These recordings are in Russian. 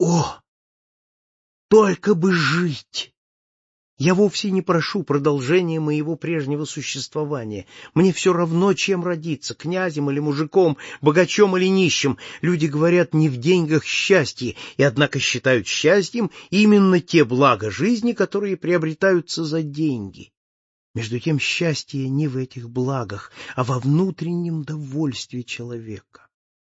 О, только бы жить! Я вовсе не прошу продолжения моего прежнего существования. Мне все равно, чем родиться, князем или мужиком, богачом или нищим. Люди говорят, не в деньгах счастье, и однако считают счастьем именно те блага жизни, которые приобретаются за деньги. Между тем счастье не в этих благах, а во внутреннем довольстве человека.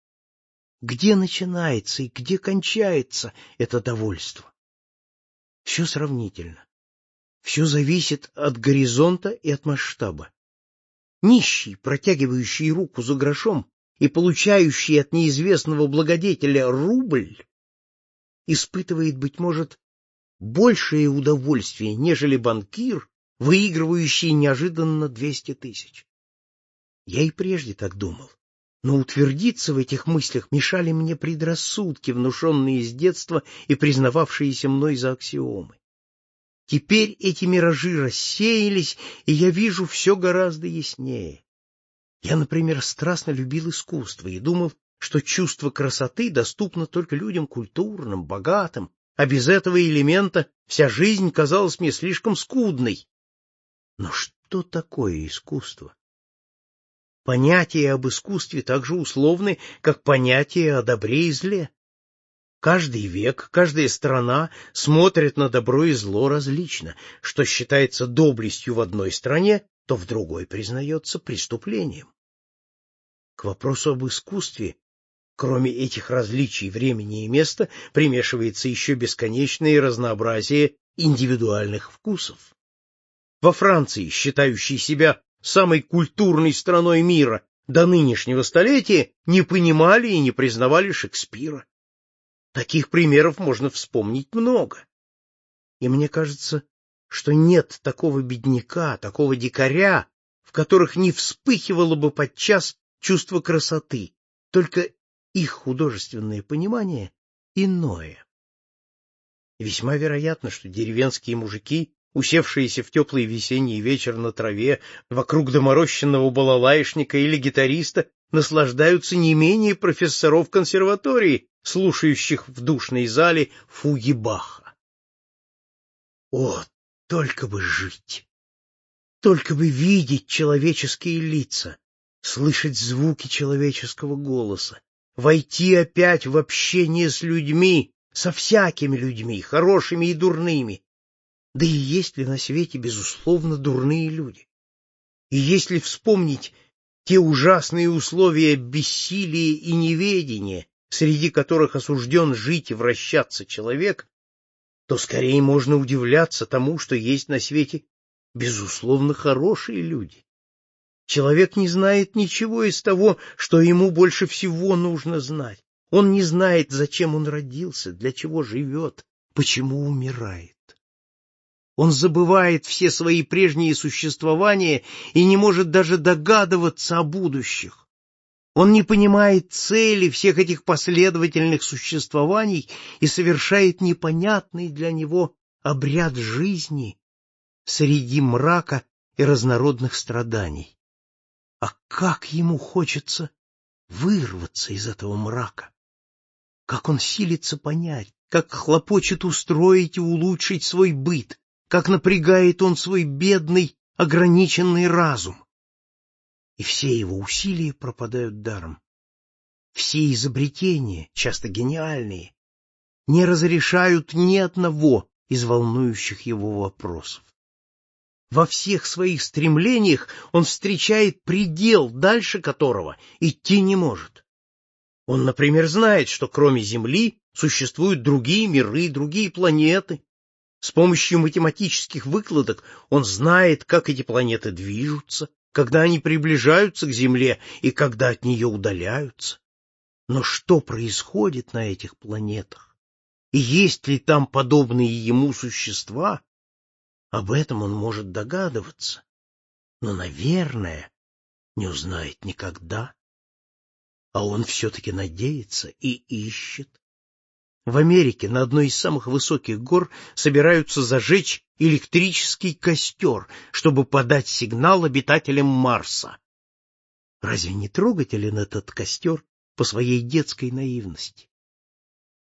Где начинается и где кончается это довольство? Все сравнительно. Все зависит от горизонта и от масштаба. Нищий, протягивающий руку за грошом и получающий от неизвестного благодетеля рубль, испытывает, быть может, большее удовольствие, нежели банкир, выигрывающий неожиданно 200 тысяч. Я и прежде так думал, но утвердиться в этих мыслях мешали мне предрассудки, внушенные с детства и признававшиеся мной за аксиомы. Теперь эти миражи рассеялись, и я вижу все гораздо яснее. Я, например, страстно любил искусство и думал, что чувство красоты доступно только людям культурным, богатым, а без этого элемента вся жизнь казалась мне слишком скудной. Но что такое искусство? Понятия об искусстве так же условны, как понятия о добре и зле. Каждый век, каждая страна смотрит на добро и зло различно. Что считается доблестью в одной стране, то в другой признается преступлением. К вопросу об искусстве, кроме этих различий времени и места, примешивается еще бесконечное разнообразие индивидуальных вкусов. Во Франции, считающей себя самой культурной страной мира до нынешнего столетия, не понимали и не признавали Шекспира. Таких примеров можно вспомнить много. И мне кажется, что нет такого бедняка, такого дикаря, в которых не вспыхивало бы подчас чувство красоты, только их художественное понимание иное. Весьма вероятно, что деревенские мужики, усевшиеся в теплый весенний вечер на траве вокруг доморощенного балалаишника или гитариста, наслаждаются не менее профессоров консерватории, слушающих в душной зале фуги Баха. О, только бы жить! Только бы видеть человеческие лица, слышать звуки человеческого голоса, войти опять в общение с людьми, со всякими людьми, хорошими и дурными. Да и есть ли на свете, безусловно, дурные люди? И если вспомнить те ужасные условия бессилия и неведения, среди которых осужден жить и вращаться человек, то скорее можно удивляться тому, что есть на свете, безусловно, хорошие люди. Человек не знает ничего из того, что ему больше всего нужно знать. Он не знает, зачем он родился, для чего живет, почему умирает. Он забывает все свои прежние существования и не может даже догадываться о будущих. Он не понимает цели всех этих последовательных существований и совершает непонятный для него обряд жизни среди мрака и разнородных страданий. А как ему хочется вырваться из этого мрака! Как он силится понять, как хлопочет устроить и улучшить свой быт, как напрягает он свой бедный, ограниченный разум. И все его усилия пропадают даром. Все изобретения, часто гениальные, не разрешают ни одного из волнующих его вопросов. Во всех своих стремлениях он встречает предел, дальше которого идти не может. Он, например, знает, что кроме Земли существуют другие миры, другие планеты. С помощью математических выкладок он знает, как эти планеты движутся, когда они приближаются к Земле и когда от нее удаляются. Но что происходит на этих планетах? И есть ли там подобные ему существа? Об этом он может догадываться, но, наверное, не узнает никогда. А он все-таки надеется и ищет. В Америке на одной из самых высоких гор собираются зажечь электрический костер, чтобы подать сигнал обитателям Марса. Разве не трогателен этот костер по своей детской наивности?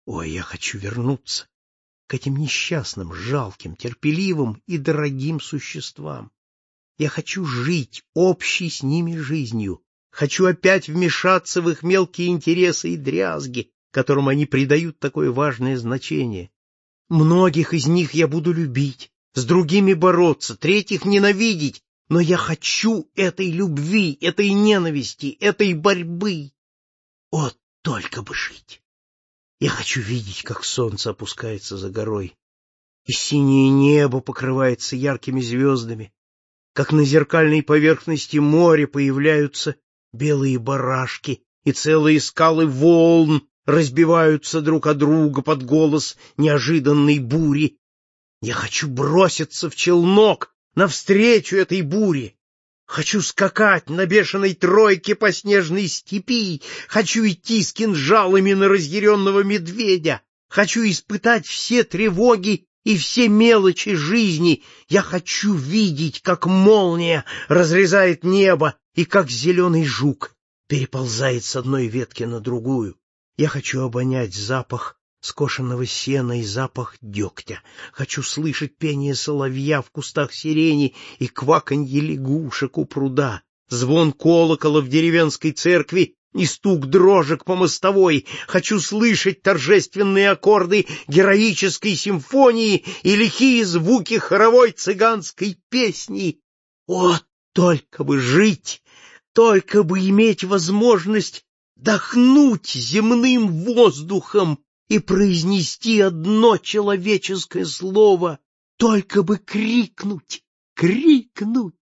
Ой, я хочу вернуться к этим несчастным, жалким, терпеливым и дорогим существам. Я хочу жить общей с ними жизнью. Хочу опять вмешаться в их мелкие интересы и дрязги, которым они придают такое важное значение. Многих из них я буду любить, с другими бороться, третьих ненавидеть, но я хочу этой любви, этой ненависти, этой борьбы. О, только бы жить! Я хочу видеть, как солнце опускается за горой, и синее небо покрывается яркими звездами, как на зеркальной поверхности моря появляются белые барашки, и целые скалы волн разбиваются друг о друга под голос неожиданной бури. Я хочу броситься в челнок навстречу этой буре. Хочу скакать на бешеной тройке по снежной степи. Хочу идти с кинжалами на разъяренного медведя. Хочу испытать все тревоги и все мелочи жизни. Я хочу видеть, как молния разрезает небо и как зеленый жук переползает с одной ветки на другую. Я хочу обонять запах скошенного сена и запах дегтя. Хочу слышать пение соловья в кустах сирени и кваканье лягушек у пруда, звон колокола в деревенской церкви и стук дрожек по мостовой. Хочу слышать торжественные аккорды героической симфонии и лихие звуки хоровой цыганской песни. О, только бы жить, только бы иметь возможность дохнуть земным воздухом и произнести одно человеческое слово, только бы крикнуть, крикнуть.